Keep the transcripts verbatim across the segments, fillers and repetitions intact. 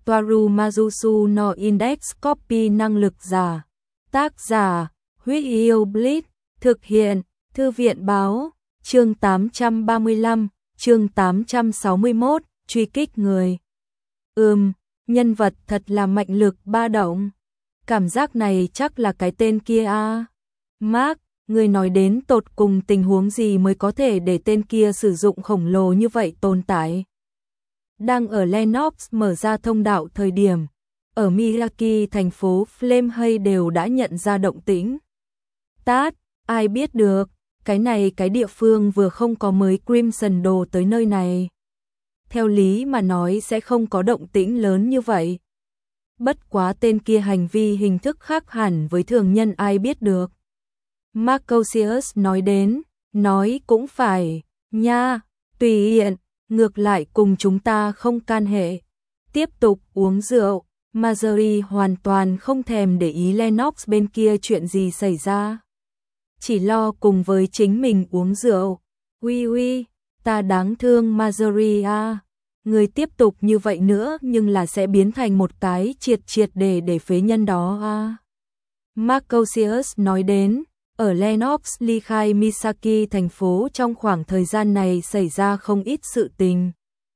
Toaru Majusu no Index Copy năng lực giả. Tác giả, Huyết Yêu Blitz, thực hiện, Thư viện báo, chương tám trăm ba mươi lăm, chương tám trăm sáu mươi mốt, truy kích người. Ừm, nhân vật thật là mạnh lực ba động. Cảm giác này chắc là cái tên kia à. Mark, người nói đến tột cùng tình huống gì mới có thể để tên kia sử dụng khổng lồ như vậy tồn tại. Đang ở Lennox mở ra thông đạo thời điểm, ở Miyaki thành phố Flamehay đều đã nhận ra động tĩnh. Tát, ai biết được, cái này cái địa phương vừa không có mới Crimson đồ tới nơi này. Theo lý mà nói sẽ không có động tĩnh lớn như vậy. Bất quá tên kia hành vi hình thức khác hẳn với thường nhân ai biết được. Marcosius nói đến, nói cũng phải, nha, tùy tiện, ngược lại cùng chúng ta không can hệ. Tiếp tục uống rượu, Marjorie hoàn toàn không thèm để ý Lennox bên kia chuyện gì xảy ra. Chỉ lo cùng với chính mình uống rượu. Ui ui, ta đáng thương Marjorie à. Người tiếp tục như vậy nữa nhưng là sẽ biến thành một cái triệt triệt để để phế nhân đó à. Marcosius nói đến, ở Lennox ly khai Misaki thành phố trong khoảng thời gian này xảy ra không ít sự tình.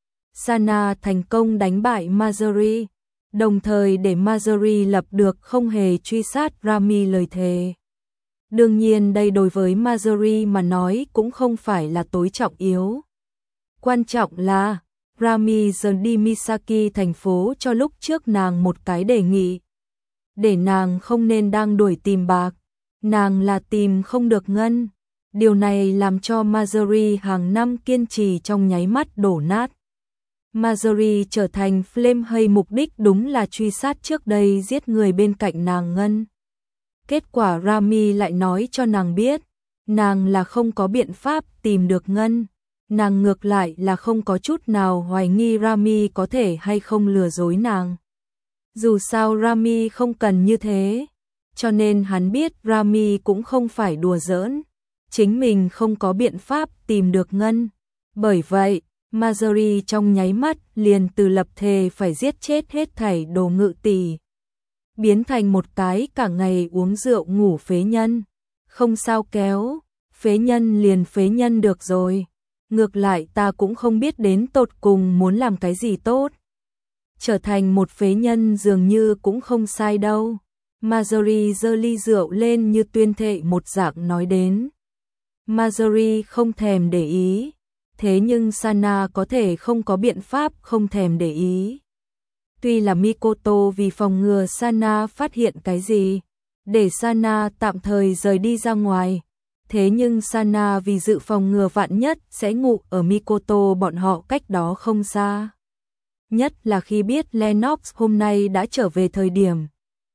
Sana thành công đánh bại Marjorie, đồng thời để Marjorie lập được không hề truy sát Rami lời thề. Đương nhiên đây đối với Marjorie mà nói cũng không phải là tối trọng yếu. Quan trọng là Rami dần đi Misaki thành phố cho lúc trước nàng một cái đề nghị. Để nàng không nên đang đuổi tìm bạc, nàng là tìm không được ngân. Điều này làm cho Marjorie hàng năm kiên trì trong nháy mắt đổ nát. Marjorie trở thành Flamehay mục đích đúng là truy sát trước đây giết người bên cạnh nàng ngân. Kết quả Rami lại nói cho nàng biết, nàng là không có biện pháp tìm được ngân. Nàng ngược lại là không có chút nào hoài nghi Rami có thể hay không lừa dối nàng. Dù sao Rami không cần như thế, cho nên hắn biết Rami cũng không phải đùa giỡn. Chính mình không có biện pháp tìm được ngân. Bởi vậy, Marjorie trong nháy mắt liền từ lập thề phải giết chết hết thảy đồ ngự tỷ, biến thành một cái cả ngày uống rượu ngủ phế nhân. Không sao kéo, phế nhân liền phế nhân được rồi. Ngược lại ta cũng không biết đến tột cùng muốn làm cái gì tốt. Trở thành một phế nhân dường như cũng không sai đâu. Marjorie giơ ly rượu lên như tuyên thệ một dạng nói đến. Marjorie không thèm để ý, thế nhưng Sana có thể không có biện pháp không thèm để ý. Tuy là Mikoto vì phòng ngừa Sana phát hiện cái gì, để Sana tạm thời rời đi ra ngoài. Thế nhưng Sana vì dự phòng ngừa vạn nhất sẽ ngủ ở Mikoto bọn họ cách đó không xa. Nhất là khi biết Lennox hôm nay đã trở về thời điểm.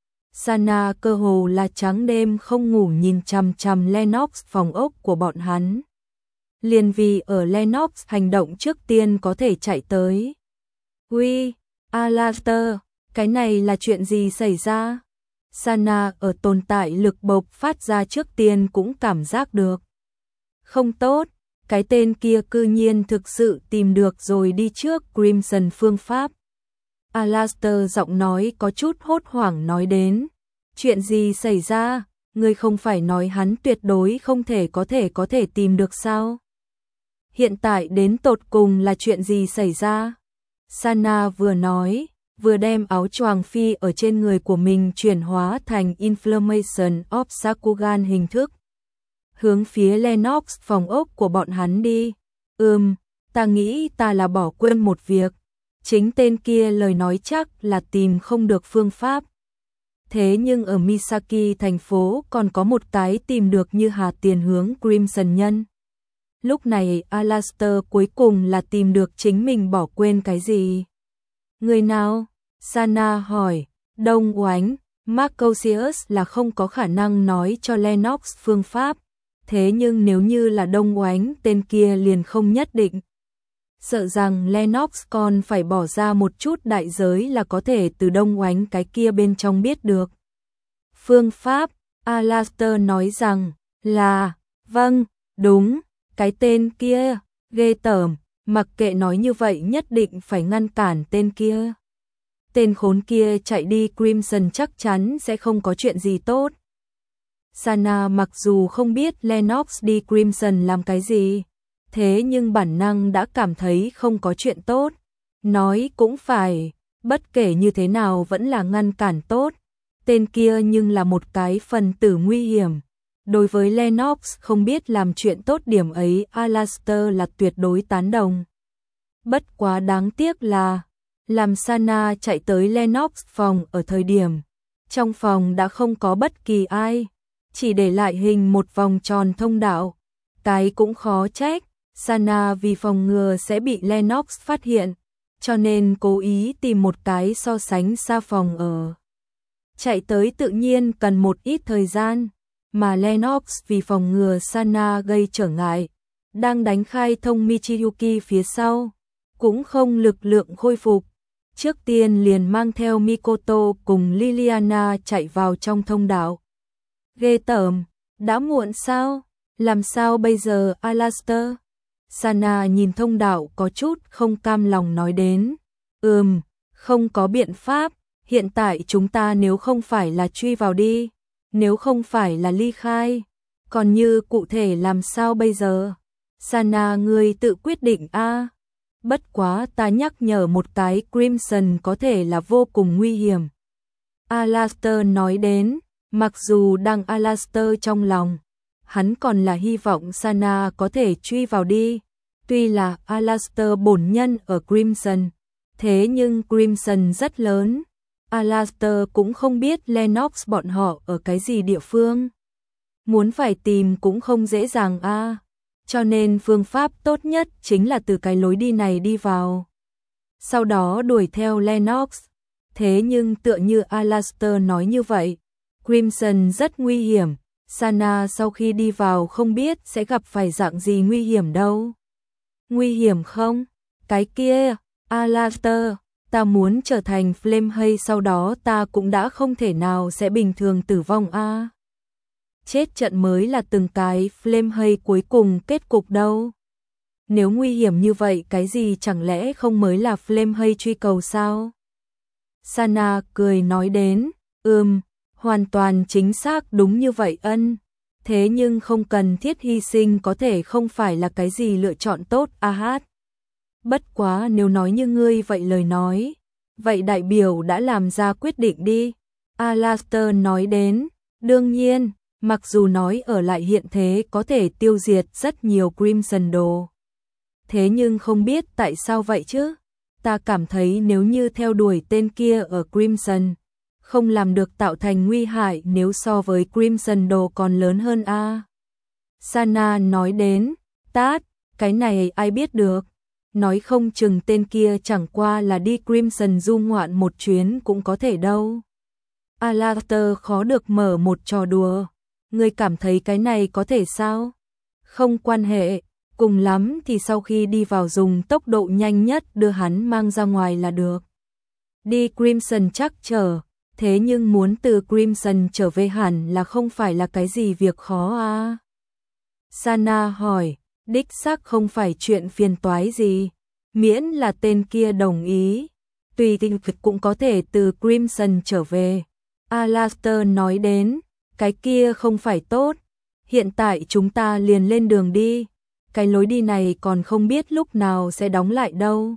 Sana cơ hồ là trắng đêm không ngủ nhìn chằm chằm Lennox phòng ốc của bọn hắn. Liền vì ở Lennox hành động trước tiên có thể chạy tới. Ui, Alastair, cái này là chuyện gì xảy ra? Sana ở tồn tại lực bộc phát ra trước tiên cũng cảm giác được. Không tốt, cái tên kia cư nhiên thực sự tìm được rồi đi trước Crimson phương pháp. Alastair giọng nói có chút hốt hoảng nói đến. Chuyện gì xảy ra? Ngươi không phải nói hắn tuyệt đối không thể có thể có thể tìm được sao? Hiện tại đến tột cùng là chuyện gì xảy ra? Sana vừa nói, vừa đem áo choàng phi ở trên người của mình chuyển hóa thành Inflammation of Sakugan hình thức. Hướng phía Lennox phòng ốc của bọn hắn đi. Ừm, ta nghĩ ta là bỏ quên một việc. Chính tên kia lời nói chắc là tìm không được phương pháp. Thế nhưng ở Misaki thành phố còn có một cái tìm được như hà tiền hướng Crimson nhân. Lúc này Alastair cuối cùng là tìm được chính mình bỏ quên cái gì. Người nào? Sana hỏi. Đông Oánh, Marcosius là không có khả năng nói cho Lennox phương pháp. Thế nhưng nếu như là Đông Oánh tên kia liền không nhất định. Sợ rằng Lennox còn phải bỏ ra một chút đại giới là có thể từ Đông Oánh cái kia bên trong biết được. Phương pháp, Alastair nói rằng, là, vâng, đúng, cái tên kia, ghê tởm, mặc kệ nói như vậy nhất định phải ngăn cản tên kia. tên khốn kia chạy đi Crimson chắc chắn sẽ không có chuyện gì tốt. Sana mặc dù không biết Lennox đi Crimson làm cái gì, thế nhưng bản năng đã cảm thấy không có chuyện tốt. Nói cũng phải, bất kể như thế nào vẫn là ngăn cản tốt. Tên kia nhưng là một cái phần tử nguy hiểm. Đối với Lennox không biết làm chuyện tốt điểm ấy, Alastair là tuyệt đối tán đồng. Bất quá đáng tiếc là, làm Sana chạy tới Lennox phòng ở thời điểm, trong phòng đã không có bất kỳ ai, chỉ để lại hình một vòng tròn thông đạo. Cái cũng khó trách, Sana vì phòng ngừa sẽ bị Lennox phát hiện, cho nên cố ý tìm một cái so sánh xa phòng ở. Chạy tới tự nhiên cần một ít thời gian, mà Lennox vì phòng ngừa Sana gây trở ngại, đang đánh khai thông Michiyuki phía sau, cũng không lực lượng khôi phục. Trước tiên liền mang theo Mikoto cùng Liliana chạy vào trong thông đạo. Ghê tởm, đã muộn sao? Làm sao bây giờ Alastair? Sana nhìn thông đạo có chút không cam lòng nói đến. Ừm, không có biện pháp, hiện tại chúng ta nếu không phải là truy vào đi, nếu không phải là ly khai, còn như cụ thể làm sao bây giờ? Sana ngươi tự quyết định a. Bất quá ta nhắc nhở một cái, Crimson có thể là vô cùng nguy hiểm. Alastair nói đến, mặc dù đang Alastair trong lòng, hắn còn là hy vọng Sana có thể truy vào đi. Tuy là Alastair bổn nhân ở Crimson, thế nhưng Crimson rất lớn. Alastair cũng không biết Lennox bọn họ ở cái gì địa phương. Muốn phải tìm cũng không dễ dàng a. À. Cho nên phương pháp tốt nhất chính là từ cái lối đi này đi vào. Sau đó đuổi theo Lennox. Thế nhưng tựa như Alastair nói như vậy, Crimson rất nguy hiểm. Sana sau khi đi vào không biết sẽ gặp phải dạng gì nguy hiểm đâu. Nguy hiểm không? Cái kia, Alastair, ta muốn trở thành Flamehay sau đó ta cũng đã không thể nào sẽ bình thường tử vong a. À. Chết trận mới là từng cái Flamehay cuối cùng kết cục đâu. Nếu nguy hiểm như vậy cái gì chẳng lẽ không mới là Flamehay truy cầu sao? Sana cười nói đến, ừm, hoàn toàn chính xác đúng như vậy ân. Thế nhưng không cần thiết hy sinh có thể không phải là cái gì lựa chọn tốt a hát. Bất quá nếu nói như ngươi vậy lời nói, vậy đại biểu đã làm ra quyết định đi. Alastair nói đến, đương nhiên, mặc dù nói ở lại hiện thế có thể tiêu diệt rất nhiều Crimson đồ. Thế nhưng không biết tại sao vậy chứ? Ta cảm thấy nếu như theo đuổi tên kia ở Crimson, không làm được tạo thành nguy hại nếu so với Crimson đồ còn lớn hơn a. À. Sana nói đến, tát, cái này ai biết được. Nói không chừng tên kia chẳng qua là đi Crimson du ngoạn một chuyến cũng có thể đâu. Alastair khó được mở một trò đùa. Ngươi cảm thấy cái này có thể sao? Không quan hệ, cùng lắm thì sau khi đi vào dùng tốc độ nhanh nhất đưa hắn mang ra ngoài là được. Đi Crimson chắc trở, thế nhưng muốn từ Crimson trở về hẳn là không phải là cái gì việc khó à? Sana hỏi, đích xác không phải chuyện phiền toái gì, miễn là tên kia đồng ý, tùy tình cũng có thể từ Crimson trở về. Alastair nói đến, cái kia không phải tốt, hiện tại chúng ta liền lên đường đi, cái lối đi này còn không biết lúc nào sẽ đóng lại đâu.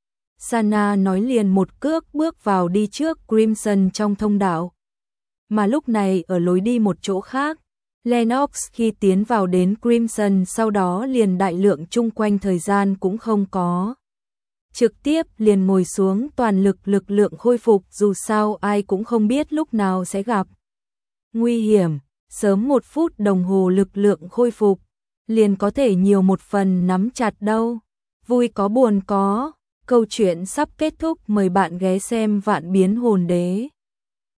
Sana nói liền một cước bước vào đi trước Crimson trong thông đạo. Mà lúc này ở lối đi một chỗ khác, Lennox khi tiến vào đến Crimson sau đó liền đại lượng chung quanh thời gian cũng không có. Trực tiếp liền ngồi xuống toàn lực lực lượng khôi phục dù sao ai cũng không biết lúc nào sẽ gặp. Nguy hiểm, sớm một phút đồng hồ lực lượng khôi phục, liền có thể nhiều một phần nắm chặt đâu. Vui có buồn có, câu chuyện sắp kết thúc mời bạn ghé xem Vạn Biến Hồn Đế.